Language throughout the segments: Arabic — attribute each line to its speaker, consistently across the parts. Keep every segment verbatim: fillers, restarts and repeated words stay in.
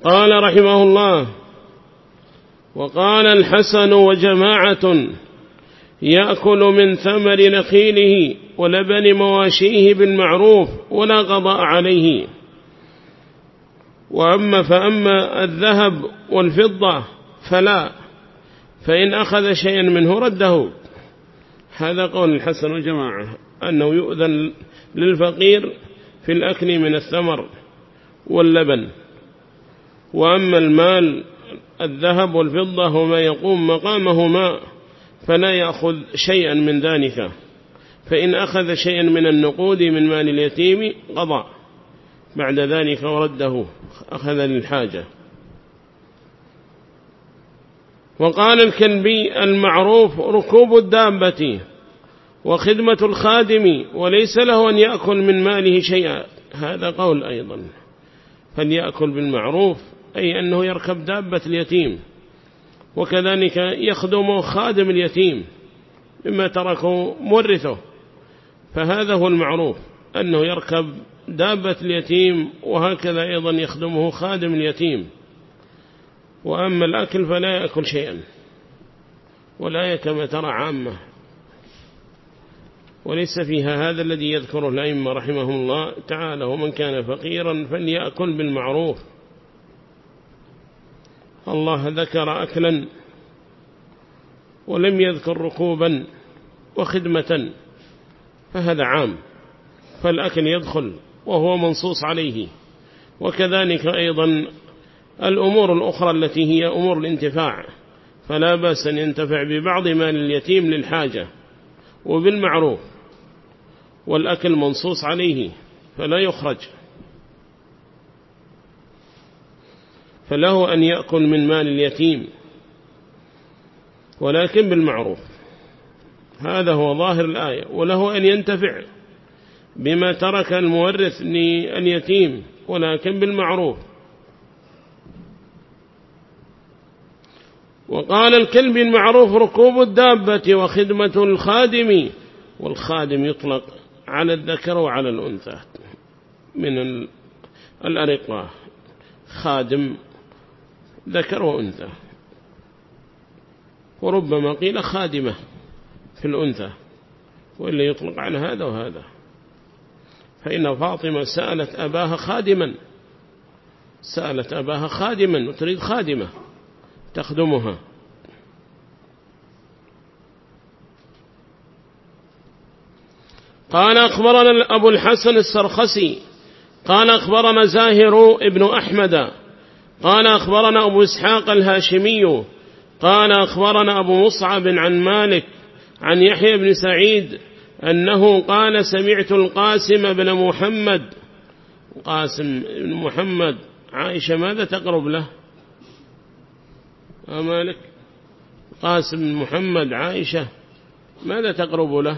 Speaker 1: قال رحمه الله: وقال الحسن وجماعة يأكل من ثمر نخيله ولبن مواشيه بالمعروف ولا قضاء عليه. وأما فأما الذهب والفضة فلا، فإن أخذ شيئا منه رده. هذا قول الحسن وجماعة، أنه يؤذن للفقير في الأكل من الثمر واللبن. وأما المال الذهب والفضة وما يقوم مقامهما فلا يأخذ شيئا من ذلك، فإن أخذ شيئا من النقود من مال اليتيم قضى بعد ذلك ورده، أخذ للحاجة. وقال الكلبي: المعروف ركوب الدابة وخدمة الخادم، وليس له أن يأكل من ماله شيئا. هذا قول أيضا، فليأكل بالمعروف أي أنه يركب دابة اليتيم، وكذلك يخدم خادم اليتيم مما تركه مورثه، فهذا هو المعروف، أنه يركب دابة اليتيم، وهكذا أيضا يخدمه خادم اليتيم. وأما الأكل فلا يأكل شيئا، ولا كما ترى عامة، وليس فيها هذا الذي يذكره الأئمة رحمهم الله تعالى: ومن كان فقيرا فليأكل بالمعروف. الله ذكر أكلا ولم يذكر ركوبا وخدمة، فهذا عام، فالأكل يدخل وهو منصوص عليه. وكذلك أيضا الأمور الأخرى التي هي أمور الانتفاع، فلا بأس أن ينتفع ببعض مال اليتيم للحاجة وبالمعروف، والأكل منصوص عليه فلا يخرج، فله أن يأكل من مال اليتيم ولكن بالمعروف، هذا هو ظاهر الآية. وله أن ينتفع بما ترك المورث لليتيم ولكن بالمعروف. وقال الكلب: المعروف ركوب الدابة وخدمة الخادم. والخادم يطلق على الذكر وعلى الأنثى من الأرقة، خادم ذكر وأنثى، وربما قيل خادمة في الأنثى، وإلا يطلق على هذا وهذا. فإن فاطمة سألت أباها خادما، سألت أباها خادما وتريد خادمة تخدمها. قال: أخبرنا أبو الحسن السرخسي قال أخبرنا زاهر ابن أحمد قال أخبرنا أبو إسحاق الهاشمي قال أخبرنا أبو مصعب عن مالك عن يحيى بن سعيد أنه قال: سمعت القاسم بن محمد. قاسم بن محمد عائشة ماذا تقرب له؟ مالك قاسم بن محمد عائشة ماذا تقرب له؟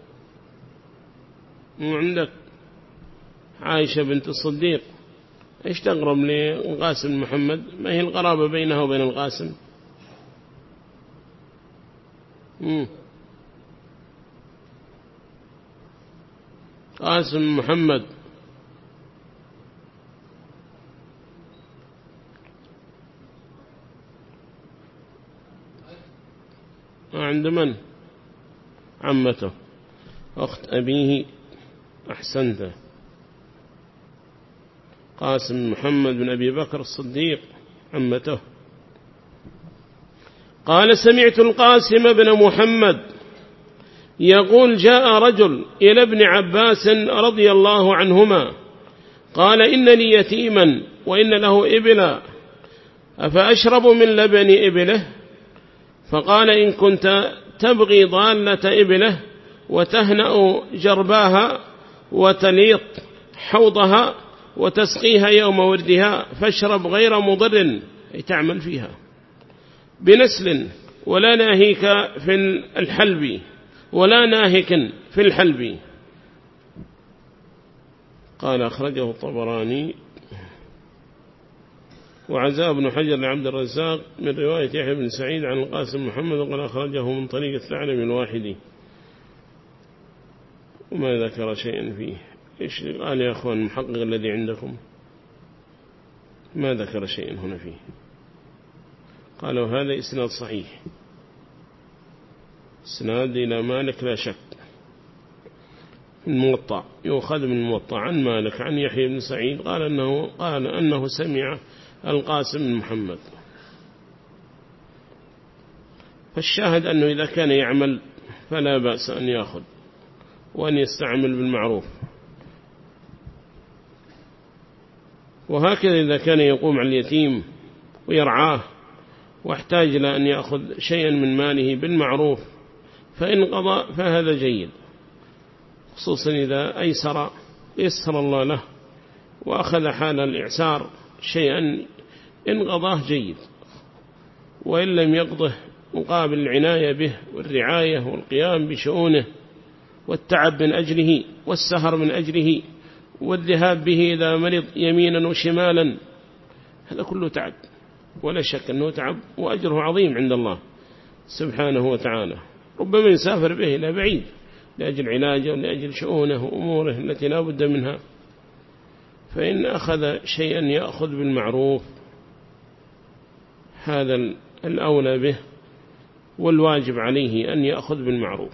Speaker 1: مو عندك عائشة بنت الصديق، إيش تقرب لقاسم محمد؟ ما هي القرابة بينه وبين القاسم؟ مم. قاسم محمد عند من؟ عمته، أخت أبيه. أحسنت، قاسم محمد بن أبي بكر الصديق عمته. قال: سمعت القاسم بن محمد يقول: جاء رجل إلى ابن عباس رضي الله عنهما قال: إن لي يتيما وإن له إبلا، أفأشرب من لبن إبله؟ فقال: إن كنت تبغي ضالة إبله وتهنأ جرباها وتليط حوضها وتسقيها يوم وردها فاشرب غير مضر، أي تعمل فيها بنسل، ولا ناهيك في الحلب ولا ناهك في الحلب. قال: أخرجه الطبراني. وعزاه ابن حجر لعبد الرزاق من رواية يحيى بن سعيد عن القاسم محمد وقال: أخرجه من طريق الثعلب الواحدي، وما ذكر شيئا فيه. إيش قال يا أخوان المحقق الذي عندكم؟ ما ذكر شيء هنا فيه. قالوا هذا إسناد صحيح، إسناد إلى مالك لا شك، الموطأ يؤخذ من الموطأ عن مالك عن يحيى بن سعيد قال أنه, قال أنه سمع القاسم بن محمد. فالشاهد أنه إذا كان يعمل فلا بأس أن يأخذ وأن يستعمل بالمعروف. وهكذا إذا كان يقوم على اليتيم ويرعاه واحتاج إلى أن يأخذ شيئا من ماله بالمعروف فإن قضى فهذا جيد، خصوصا إذا أيسر يسر الله له وأخذ حال الإعسار شيئا إن قضاه جيد، وإن لم يقضه مقابل العناية به والرعاية والقيام بشؤونه والتعب من أجله والسهر من أجله والذهاب به إذا مرض يمينا وشمالا، هذا كله تعب ولا شك أنه تعب وأجره عظيم عند الله سبحانه وتعالى. ربما يسافر به إلى بعيد لأجل علاجه ولأجل شؤونه وأموره التي لا بد منها، فإن أخذ شيئا يأخذ بالمعروف هذا الأولى به والواجب عليه أن يأخذ بالمعروف.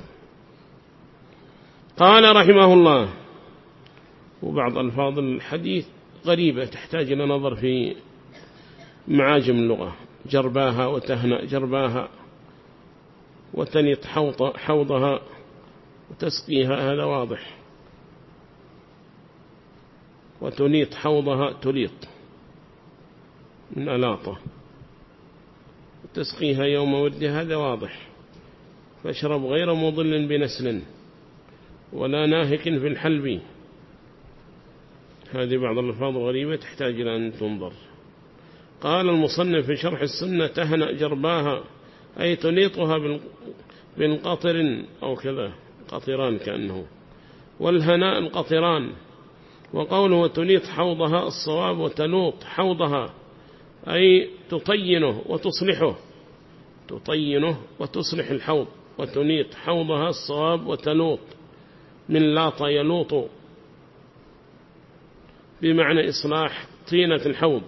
Speaker 1: قال رحمه الله: وبعض ألفاظ الحديث غريبة تحتاج إلى نظر في معاجم اللغة، جرباها وتهنأ جرباها وتنيط حوضها وتسقيها، هذا واضح، وتنيط حوضها تليط من ألاطة، وتسقيها يوم ودها، هذا واضح. فاشرب غير مضل بنسل ولا ناهك في الحلب، هذه بعض الألفاظ الغريبة تحتاج إلى أن تنظر. قال المصنف في شرح السنة: تهنأ جرباها أي تنيطها بالقطر أو كذا، قطران كأنه، والهناء القطران. وقوله تنيط حوضها الصواب وتلوط حوضها أي تطينه وتصلحه، تطينه وتصلح الحوض، وتنيط حوضها الصواب وتلوط من لاط يلوط بمعنى إصلاح طينة الحوض،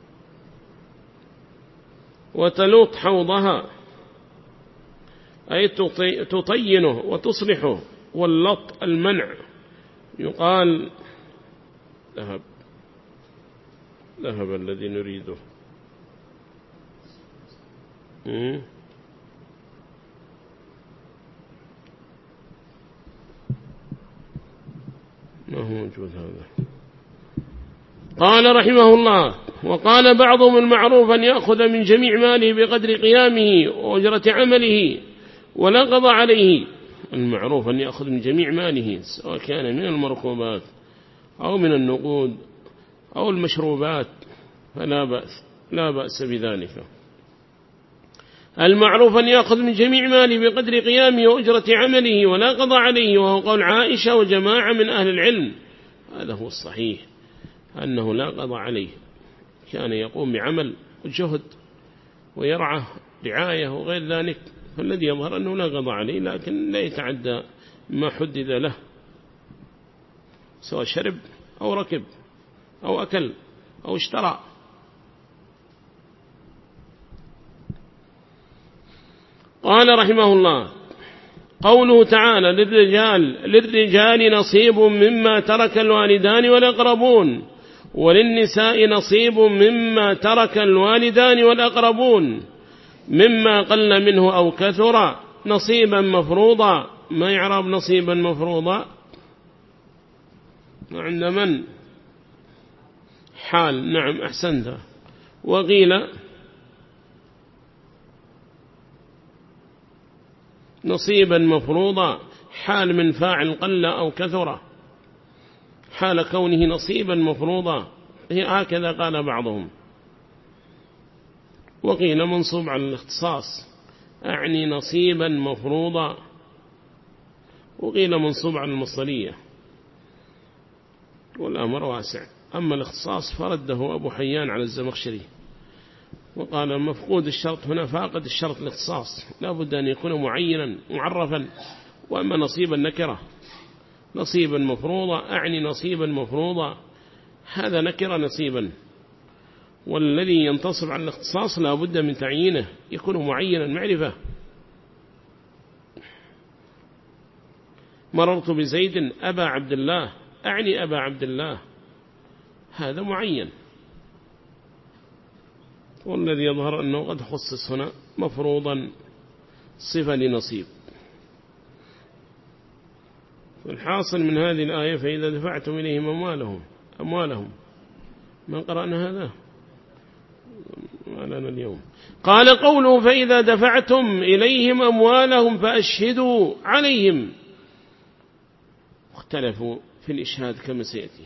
Speaker 1: وتلوط حوضها أي تطينه وتصلحه، واللط المنع، يقال ذهب ذهب الذي نريده، ما هو موجود هذا. قال رحمه الله: وقال بعضهم المعروف أن يأخذ من جميع ماله بقدر قيامه وأجرة عمله ولا قضى عليه. المعروف أن يأخذ من جميع ماله سواء كان من المركوبات أو من النقود أو المشروبات، فلا بأس لا بأس بذلك. المعروف أن يأخذ من جميع ماله بقدر قيامه وأجرة عمله ولا قضى عليه، وهو قول عائشة وجماعة من أهل العلم. هذا هو الصحيح، أنه لا قضى عليه، كان يقوم بعمل وجهد ويرعى رعاية وغير ذلك، فالذي يظهر أنه لا قضى عليه، لكن لا يتعدى ما حدد له، سواء شرب أو ركب أو أكل أو اشترى. قال رحمه الله: قوله تعالى: للرجال للرجال نصيب مما ترك الوالدان والأقربون، وللنساء نصيب مما ترك الوالدان والأقربون، مما قل منه أو كثر، نصيبا مفروضا. ما يعرب نصيبا مفروضا؟ عند من؟ حال، نعم أحسنت. وقيل نصيبا مفروضا حال من فاعل قل أو كثر، حال كونه نصيبا مفروضا، هكذا قال بعضهم. وقيل منصوب على الاختصاص، أعني نصيبا مفروضا، وقيل منصوب على المصدرية، والأمر واسع. أما الاختصاص فرده أبو حيان على الزمخشري، وقال مفقود الشرط هنا فاقد الشرط الاختصاص، لا بد أن يكون معينا معرفا. وأما نصيب النكرة نصيبا مفروضا، أعني نصيبا مفروضا، هذا نكر نصيبا، والذي ينتصب على الاختصاص لا بد من تعيينه، يكون معينا معرفة. مررت بزيد أبا عبد الله، أعني أبا عبد الله، هذا معين. والذي يظهر أنه قد خصص هنا مفروضا صفة لنصيب. والحاصل من هذه الآية فإذا دفعتم إليهم أموالهم أموالهم من قرأنا هذا ما لنا اليوم. قال قوله فإذا دفعتم إليهم أموالهم فأشهدوا عليهم، اختلفوا في الإشهاد كما سيأتي.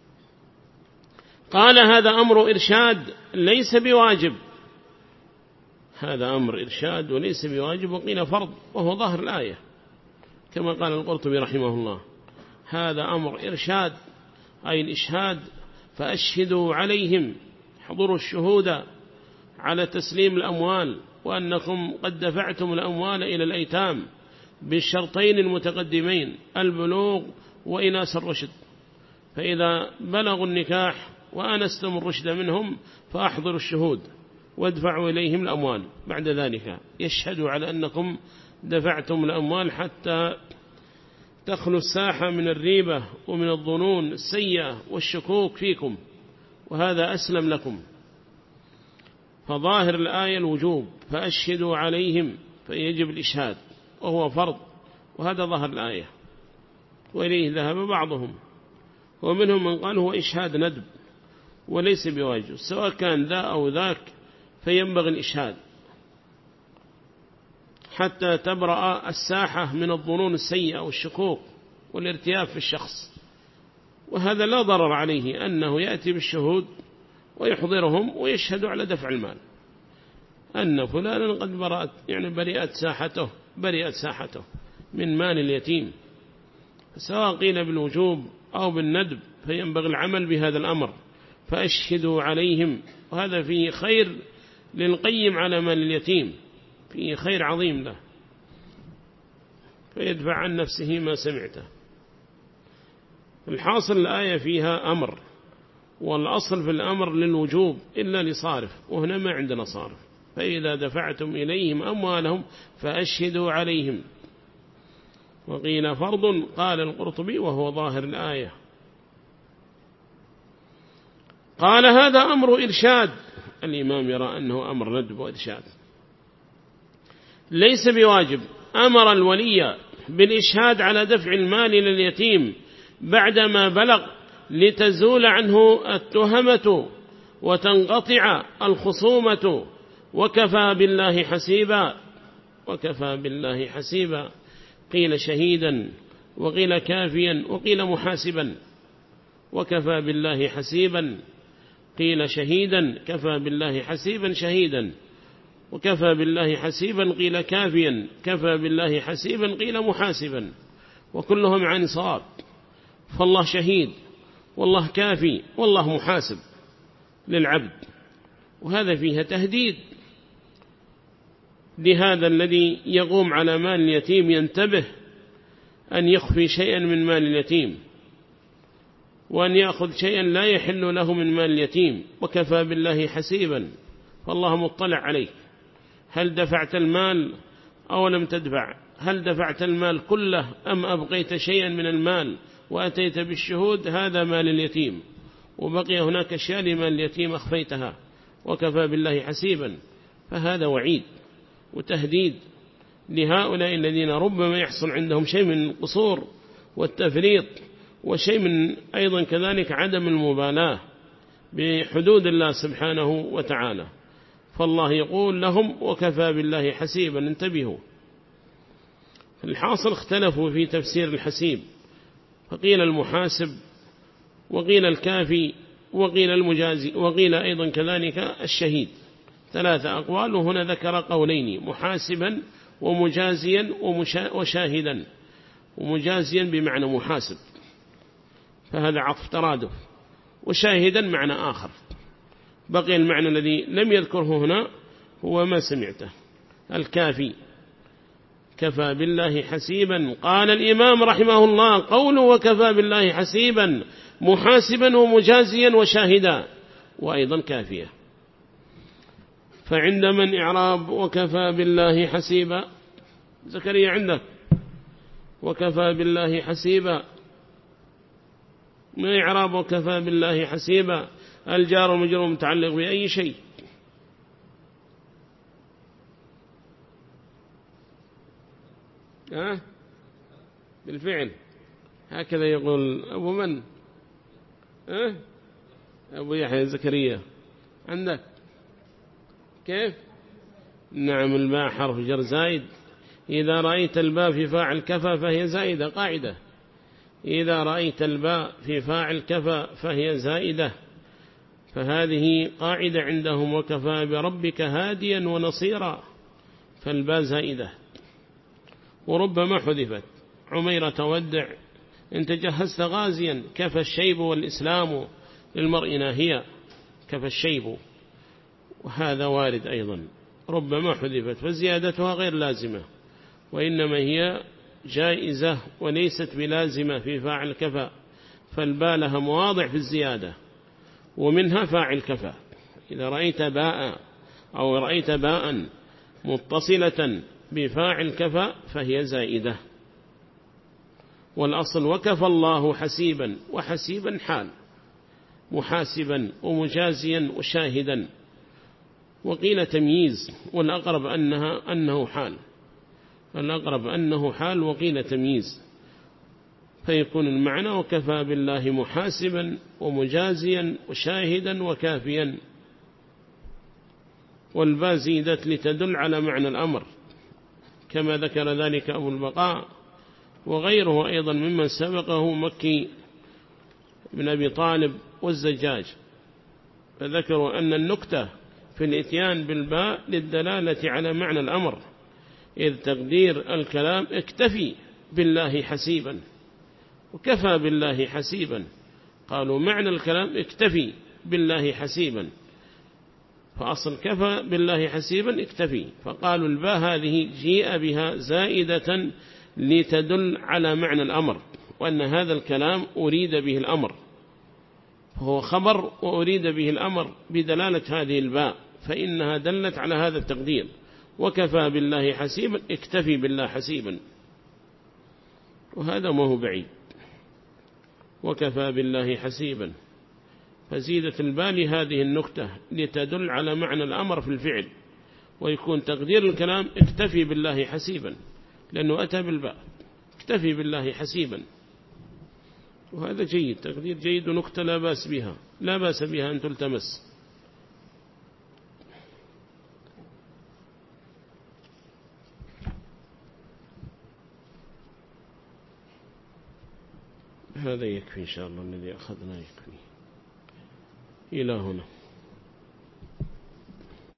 Speaker 1: قال هذا أمر إرشاد ليس بواجب، هذا أمر إرشاد وليس بواجب، وقيل فرض وهو ظاهر الآية كما قال القرطبي رحمه الله. هذا أمر إرشاد أي الإشهاد، فأشهدوا عليهم، حضروا الشهود على تسليم الأموال، وأنكم قد دفعتم الأموال إلى الأيتام بالشرطين المتقدمين البلوغ وإناس الرشد. فإذا بلغوا النكاح وآنستم الرشد منهم فأحضروا الشهود وادفعوا إليهم الأموال. بعد ذلك يشهدوا على أنكم دفعتم الأموال حتى تخلو الساحة من الريبة ومن الظنون السيئة والشكوك فيكم، وهذا أسلم لكم. فظاهر الآية الوجوب، فأشهدوا عليهم، فيجب الإشهاد وهو فرض، وهذا ظاهر الآية. وإليه ذهب بعضهم، ومنهم من قال هو إشهاد ندب وليس بواجب، سواء كان ذا أو ذاك فينبغي الإشهاد حتى تبرأ الساحة من الظنون السيئة والشكوك والارتياب في الشخص. وهذا لا ضرر عليه أنه يأتي بالشهود ويحضرهم ويشهدوا على دفع المال، أن فلانا قد برأت يعني برئت ساحته برئت ساحته من مال اليتيم. سواء قيل بالوجوب أو بالندب فينبغي العمل بهذا الأمر، فأشهدوا عليهم. وهذا فيه خير للقيم على مال اليتيم، فيه خير عظيم له، فيدفع عن نفسه ما سمعته. الحاصل الآية فيها أمر، والأصل في الأمر للوجوب إلا لصارف، وهنا ما عندنا صارف. فإذا دفعتم إليهم أموالهم فأشهدوا عليهم. وقيل فرض، قال القرطبي وهو ظاهر الآية. قال هذا أمر إرشاد، الإمام يرى أنه أمر ندب وإرشاد ليس بواجب. أمر الولي بالإشهاد على دفع المال لليتيم بعدما بلغ لتزول عنه التهمة وتنقطع الخصومة، وكفى بالله حسيبا. وكفى بالله حسيبا قيل شهيدا، وقيل كافيا، وقيل محاسبا. وكفى بالله حسيبا قيل شهيدا، كفى بالله حسيبا شهيدا، وكفى بالله حسيبا قيل كافيا، كفى بالله حسيبا قيل محاسبا، وكلهم عن صواب. فالله شهيد والله كافي والله محاسب للعبد. وهذا فيها تهديد لهذا الذي يقوم على مال اليتيم، ينتبه أن يخفي شيئا من مال اليتيم، وأن يأخذ شيئا لا يحل له من مال اليتيم. وكفى بالله حسيبا، فالله مطلع عليك، هل دفعت المال أو لم تدفع؟ هل دفعت المال كله أم أبقيت شيئا من المال وأتيت بالشهود؟ هذا مال اليتيم، وبقي هناك أشياء لمال اليتيم أخفيتها. وكفى بالله حسيبا، فهذا وعيد وتهديد لهؤلاء الذين ربما يحصل عندهم شيء من القصور والتفريط، وشيء من أيضا كذلك عدم المبالاة بحدود الله سبحانه وتعالى. فالله يقول لهم وكفى بالله حسيبا. انتبهوا، الحاصل اختلفوا في تفسير الحسيب، فقيل المحاسب، وقيل الكافي، وقيل المجازي، وقيل أيضا كذلك الشهيد. ثلاثة أقوال، وهنا ذكر قولين: محاسبا ومجازيا وشاهدا. ومجازيا بمعنى محاسب، فهذا عطف ترادف، وشاهدا معنى آخر. بقي المعنى الذي لم يذكره هنا هو ما سمعته، الكافي. كفى بالله حسيبا. قال الإمام رحمه الله: قوله وكفى بالله حسيبا محاسبا ومجازيا وشاهدا، وأيضا كافية. فعند من إعراب وكفى بالله حسيبا؟ زكريا عندك وكفى بالله حسيبا، ما إعراب وكفى بالله حسيبا؟ الجار والمجرور متعلق بأي شيء؟ ها؟ بالفعل، هكذا يقول أبو من؟ ها؟ أبو يحيى زكريا عندك كيف؟ نعم، الباء حرف جر زائد. إذا رأيت الباء في فاعل كفى فهي زائدة، قاعدة. إذا رأيت الباء في فاعل كفى فهي زائدة، فهذه قاعدة عندهم. وكفى بربك هاديا ونصيرا، فالباء زائدة. وربما حذفت. عمير تودع إن تجهزت غازيا، كفى الشيب والإسلام للمرء ناهيا، كفى الشيب، وهذا وارد أيضا. ربما حذفت، فزيادتها غير لازمة، وإنما هي جائزة وليست بلازمة في فاعل كفى، فالباء لها مواضع في الزيادة، ومنها فاعل كفى. إذا رأيت باء أو رأيت باء متصلة بفاعل كفى فهي زائدة. والأصل وكفى الله حسيبا، وحسيبا حال، محاسبا ومجازيا وشاهدا. وقيل تمييز، والأقرب أنها أنه حال، الأقرب أنه حال، وقيل تمييز، فيكون المعنى وكفى بالله محاسبا ومجازيا وشاهدا وكافيا. والباء زيدت لتدل على معنى الأمر، كما ذكر ذلك أبو البقاء وغيره أيضا ممن سبقه مكي بن أبي طالب والزجاج، فذكروا أن النكتة في الإتيان بالباء للدلالة على معنى الأمر، إذ تقدير الكلام اكتفي بالله حسيبا، وكفى بالله حسيبا. قالوا معنى الكلام اكتفي بالله حسيبا، فأصل كفى بالله حسيبا اكتفي، فقالوا الباء هذه جيء بها زائدة لتدل على معنى الأمر، وأن هذا الكلام أريد به الأمر، فهو خبر وأريد به الأمر بدلالة هذه الباء، فإنها دلت على هذا التقدير. وكفى بالله حسيبا اكتفي بالله حسيبا، وهذا ما هو بعيد. وكفى بالله حسيبا، فزيدت الباء لهذه النكتة لتدل على معنى الأمر في الفعل، ويكون تقدير الكلام اكتفي بالله حسيبا، لأنه أتى بالباء اكتفي بالله حسيبا، وهذا جيد، تقدير جيد، ونكتة لا بأس بها، لا بأس بها أن تلتمس. هذا يكفي إن شاء الله، الذي أخذنا يكفي إلى هنا.